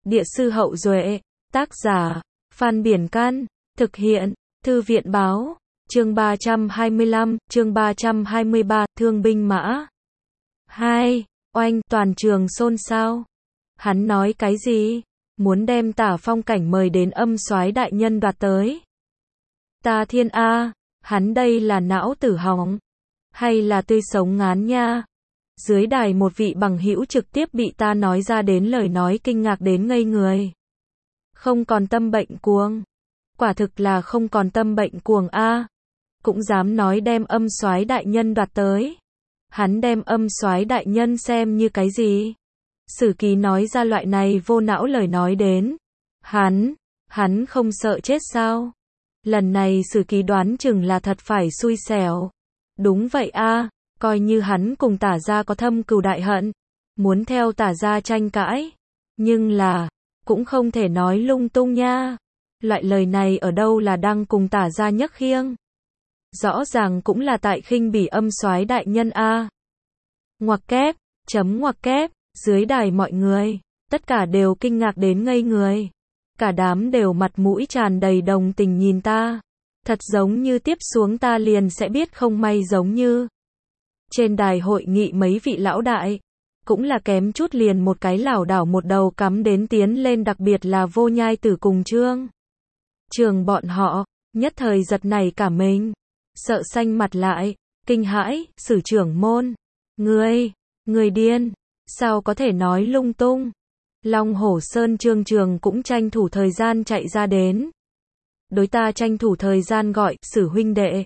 Địa sư Hậu Duệ, tác giả, Phan Biển Căn, thực hiện, Thư viện Báo, chương 325, chương 323, Thương binh mã. 2. Oanh, toàn trường xôn xao. Hắn nói cái gì? Muốn đem Tả Phong Cảnh mời đến Âm Soái đại nhân đoạt tới. Ta thiên a, hắn đây là não tử hỏng, hay là tươi sống ngán nha? Dưới đài một vị bằng hữu trực tiếp bị ta nói ra đến lời nói kinh ngạc đến ngây người. Không còn tâm bệnh cuồng. Quả thực là không còn tâm bệnh cuồng a. Cũng dám nói đem Âm Soái đại nhân đoạt tới. Hắn đem Âm Soái đại nhân xem như cái gì? Sử Ký nói ra loại này vô não lời nói đến. Hắn không sợ chết sao? Lần này Sử Ký đoán chừng là thật phải xui xẻo. Đúng vậy a, coi như hắn cùng Tả gia có thâm cừu đại hận, muốn theo Tả gia tranh cãi, nhưng là, cũng không thể nói lung tung nha. Loại lời này ở đâu là đang cùng Tả gia nhấc khiêng. Rõ ràng cũng là tại khinh bỉ Âm Soái đại nhân a. Ngoặc kép, ngoặc kép, dưới đài mọi người, tất cả đều kinh ngạc đến ngây người. Cả đám đều mặt mũi tràn đầy đồng tình nhìn ta. Thật giống như tiếp xuống ta liền sẽ biết không may giống như. Trên đài hội nghị mấy vị lão đại, cũng là kém chút liền một cái lảo đảo một đầu cắm đến tiến lên, đặc biệt là Vô Nhai Tử cùng Trương Trường bọn họ, nhất thời giật nảy cả mình, sợ xanh mặt lại, kinh hãi, Sử trưởng môn, người điên, sao có thể nói lung tung. Long Hổ Sơn Trương Trường cũng tranh thủ thời gian chạy ra đến. Đối ta tranh thủ thời gian gọi, Sử huynh đệ,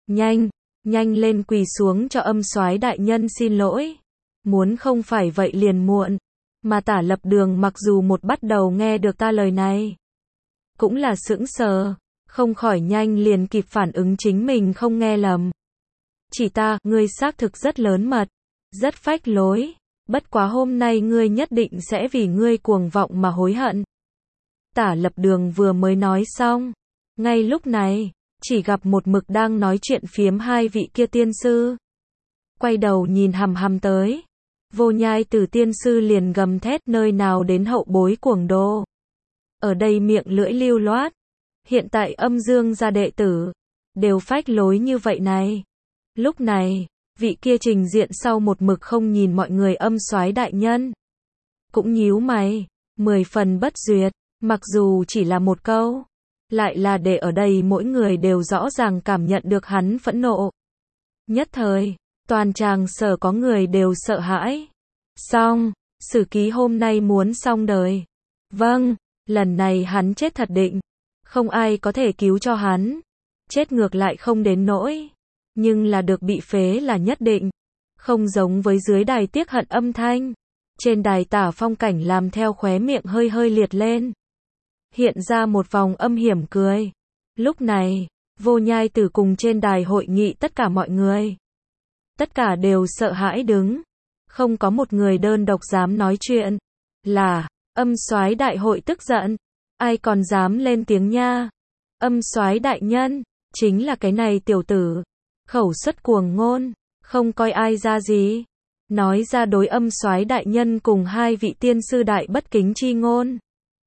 nhanh lên quỳ xuống cho Âm Soái đại nhân xin lỗi. Muốn không phải vậy liền muộn. Mà Tả Lập Đường mặc dù một bắt đầu nghe được ta lời này, cũng là sững sờ, không khỏi nhanh liền kịp phản ứng chính mình không nghe lầm. Chỉ ta, ngươi xác thực rất lớn mật, rất phách lối. Bất quá hôm nay ngươi nhất định sẽ vì ngươi cuồng vọng mà hối hận. Tả Lập Đường vừa mới nói xong. Ngay lúc này, chỉ gặp một mực đang nói chuyện phiếm hai vị kia tiên sư. Quay đầu nhìn hằm hằm tới. Vô Nhai Tử tiên sư liền gầm thét, nơi nào đến hậu bối cuồng đồ. Ở đây miệng lưỡi lưu loát. Hiện tại Âm Dương gia đệ tử, đều phách lối như vậy này. Lúc này, vị kia trình diện sau một mực không nhìn mọi người Âm Soái đại nhân. Cũng nhíu mày, 10 phần bất duyệt, mặc dù chỉ là một câu. Lại là để ở đây mỗi người đều rõ ràng cảm nhận được hắn phẫn nộ. Nhất thời, toàn tràng sở có người đều sợ hãi. Xong, Sử Ký hôm nay muốn xong đời. Vâng, lần này hắn chết thật định. Không ai có thể cứu cho hắn. Chết ngược lại không đến nỗi. Nhưng là được bị phế là nhất định. Không giống với dưới đài tiếc hận âm thanh. Trên đài Tả Phong Cảnh làm theo khóe miệng hơi hơi liệt lên. Hiện ra một vòng âm hiểm cười. Lúc này, Vô Nhai Tử cùng trên đài hội nghị tất cả mọi người. Tất cả đều sợ hãi đứng. Không có một người đơn độc dám nói chuyện. Là, Âm Soái đại hội tức giận. Ai còn dám lên tiếng nha. Âm Soái đại nhân, chính là cái này tiểu tử. Khẩu xuất cuồng ngôn, không coi ai ra gì. Nói ra đối Âm Soái đại nhân cùng hai vị tiên sư đại bất kính chi ngôn.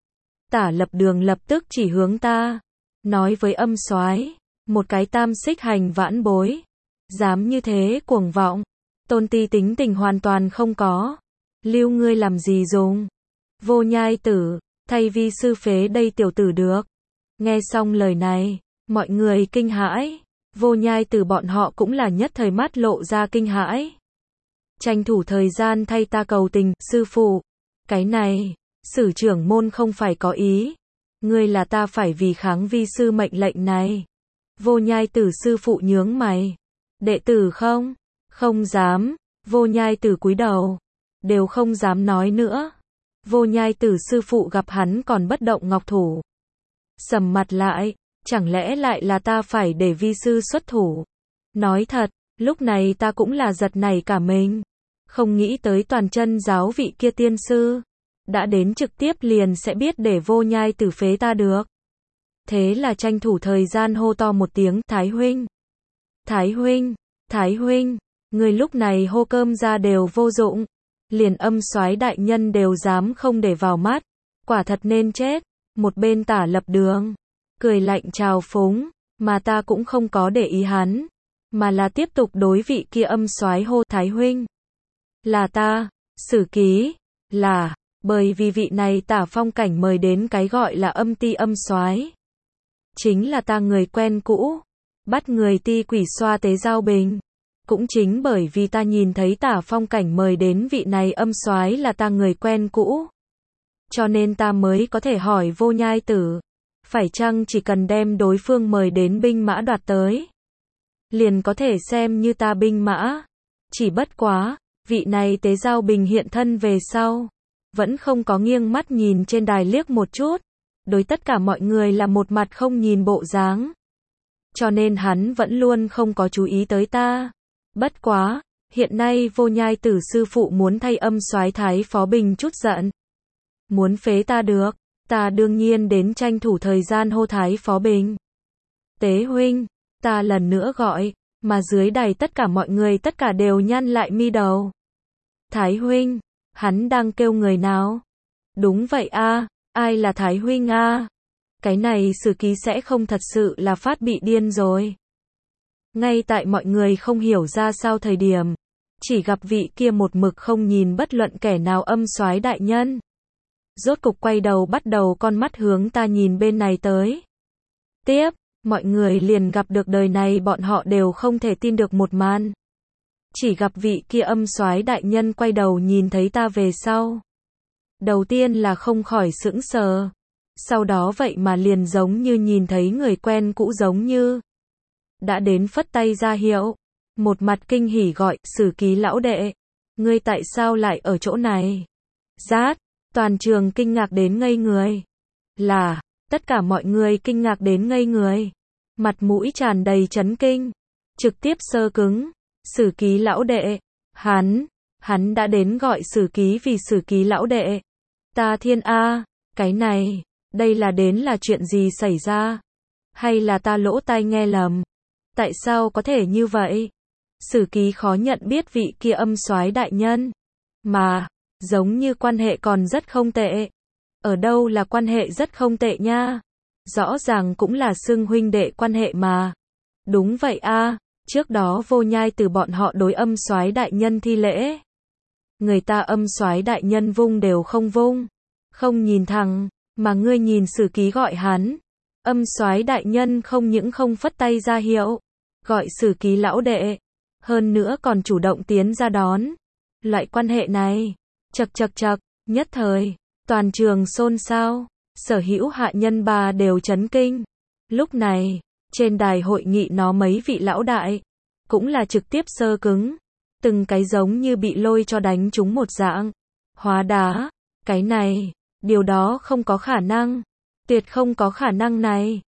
Tả Lập Đường lập tức chỉ hướng ta, nói với Âm Soái, một cái tam xích hành vãn bối, dám như thế cuồng vọng, tôn ti tính tình hoàn toàn không có, lưu ngươi làm gì dùng. Vô Nhai Tử, thay vi sư phế đây tiểu tử được. Nghe xong lời này, mọi người kinh hãi, Vô Nhai Tử bọn họ cũng là nhất thời mắt lộ ra kinh hãi. Tranh thủ thời gian thay ta cầu tình, sư phụ, cái này, Sử trưởng môn không phải có ý. Ngươi là ta phải vì kháng vi sư mệnh lệnh này. Vô Nhai Tử sư phụ nhướng mày. Đệ tử không dám. Vô Nhai Tử cúi đầu. Đều không dám nói nữa. Vô Nhai Tử sư phụ gặp hắn còn bất động ngọc thủ. Sầm mặt lại, chẳng lẽ lại là ta phải để vi sư xuất thủ. Nói thật, lúc này ta cũng là giật nảy cả mình. Không nghĩ tới toàn chân giáo vị kia tiên sư. Đã đến trực tiếp liền sẽ biết để Vô Nhai Tử phế ta được. Thế là tranh thủ thời gian hô to một tiếng, Thái huynh. Thái huynh, người lúc này hô cơm ra đều vô dụng. Liền Âm Soái đại nhân đều dám không để vào mắt. quả thật nên chết. Một bên Tả Lập Đường cười lạnh trào phúng, mà ta cũng không có để ý hắn, mà là tiếp tục đối vị kia âm soái hô Thái huynh. Là ta, Sử Ký, là, bởi vì vị này Tả Phong Cảnh mời đến cái gọi là âm ti âm soái, chính là ta người quen cũ, bắt người ti quỷ xoa tế giao bình. Cũng chính bởi vì ta nhìn thấy Tả Phong Cảnh mời đến vị này âm soái là ta người quen cũ, cho nên ta mới có thể hỏi Vô Nhai Tử, phải chăng chỉ cần đem đối phương mời đến binh mã đoạt tới, liền có thể xem như ta binh mã. Chỉ bất quá, vị này tế giao bình hiện thân về sau, vẫn không có nghiêng mắt nhìn trên đài liếc một chút, đối tất cả mọi người là một mặt không nhìn bộ dáng. Cho nên hắn vẫn luôn không có chú ý tới ta. Bất quá, hiện nay Vô Nhai Tử sư phụ muốn thay âm soái Thái Phó Bình chút giận, muốn phế ta được, ta đương nhiên đến tranh thủ thời gian hô Thái Phó Bình. Tế huynh, ta lần nữa gọi, mà dưới đài tất cả mọi người tất cả đều nhăn lại mi đầu. Thái huynh, hắn đang kêu người nào? Đúng vậy a, ai là Thái huynh a? Cái này Sử Ký sẽ không thật sự là phát bị điên rồi. Ngay tại mọi người không hiểu ra sao thời điểm, chỉ gặp vị kia một mực không nhìn bất luận kẻ nào âm soái đại nhân, rốt cục quay đầu bắt đầu con mắt hướng ta nhìn bên này tới. Tiếp, mọi người liền gặp được đời này bọn họ đều không thể tin được một màn. Chỉ gặp vị kia âm soái đại nhân quay đầu nhìn thấy ta về sau, đầu tiên là không khỏi sững sờ, sau đó vậy mà liền giống như nhìn thấy người quen cũ giống như. Đã đến phất tay ra hiệu, một mặt kinh hỉ gọi, Sử Ký lão đệ, ngươi tại sao lại ở chỗ này? Rát, toàn trường kinh ngạc đến ngây người. Là, tất cả mọi người kinh ngạc đến ngây người. Mặt mũi tràn đầy chấn kinh, trực tiếp sơ cứng. Sử Ký lão đệ, hắn đã đến gọi Sử Ký vì Sử Ký lão đệ. Ta thiên a, cái này, đây là đến là chuyện gì xảy ra? Hay là ta lỗ tai nghe lầm? Tại sao có thể như vậy? Sử Ký khó nhận biết vị kia âm soái đại nhân, mà, giống như quan hệ còn rất không tệ. Ở đâu là quan hệ rất không tệ nha? Rõ ràng cũng là xưng huynh đệ quan hệ mà. Đúng vậy a, trước đó Vô Nhai Tử bọn họ đối âm soái đại nhân thi lễ. Người ta âm soái đại nhân vung đều không vung, không nhìn thẳng, mà ngươi nhìn Sử Ký gọi hắn. Âm soái đại nhân không những không phất tay ra hiệu, gọi Sử Ký lão đệ, hơn nữa còn chủ động tiến ra đón. Loại quan hệ này, chậc, nhất thời, toàn trường xôn xao, sở hữu hạ nhân bà đều chấn kinh. Lúc này, trên đài hội nghị nó mấy vị lão đại, cũng là trực tiếp sơ cứng, từng cái giống như bị lôi cho đánh trúng một dạng. Hóa đá, cái này, điều đó không có khả năng, tuyệt không có khả năng này.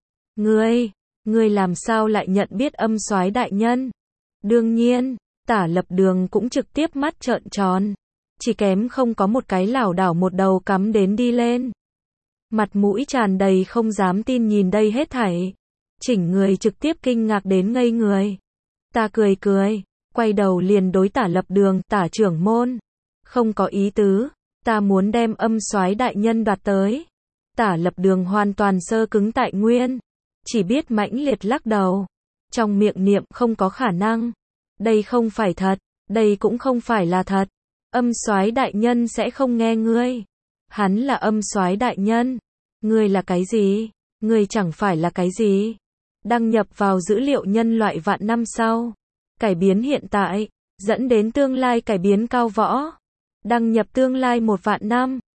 Ngươi làm sao lại nhận biết âm soái đại nhân? Đương nhiên, Tả Lập Đường cũng trực tiếp mắt trợn tròn, chỉ kém không có một cái lảo đảo một đầu cắm đến đi lên. Mặt mũi tràn đầy không dám tin nhìn đây hết thảy, chỉnh người trực tiếp kinh ngạc đến ngây người. Ta cười, quay đầu liền đối Tả Lập Đường, Tả trưởng môn, không có ý tứ, ta muốn đem âm soái đại nhân đoạt tới. Tả Lập Đường hoàn toàn sơ cứng tại nguyên, chỉ biết mãnh liệt lắc đầu, trong miệng niệm không có khả năng, đây không phải thật, đây cũng không phải là thật. Âm soái đại nhân sẽ không nghe ngươi. Hắn là âm soái đại nhân. Ngươi là cái gì? Ngươi chẳng phải là cái gì? Đăng nhập vào dữ liệu nhân loại vạn năm sau. Cải biến hiện tại, dẫn đến tương lai cải biến cao võ. Đăng nhập tương lai 1 vạn năm.